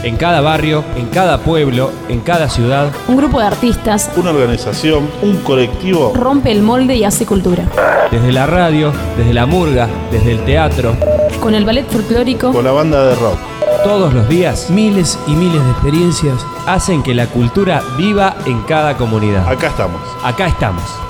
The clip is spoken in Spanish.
En cada barrio, en cada pueblo, en cada ciudad, un grupo de artistas, una organización, un colectivo rompe el molde y hace cultura. desde la radio, desde la murga, desde el teatro, Con el ballet folclórico, con la banda de rock. todos los días Miles y miles de experiencias. hacen que la cultura viva en cada comunidad. Acá estamos. Acá estamos.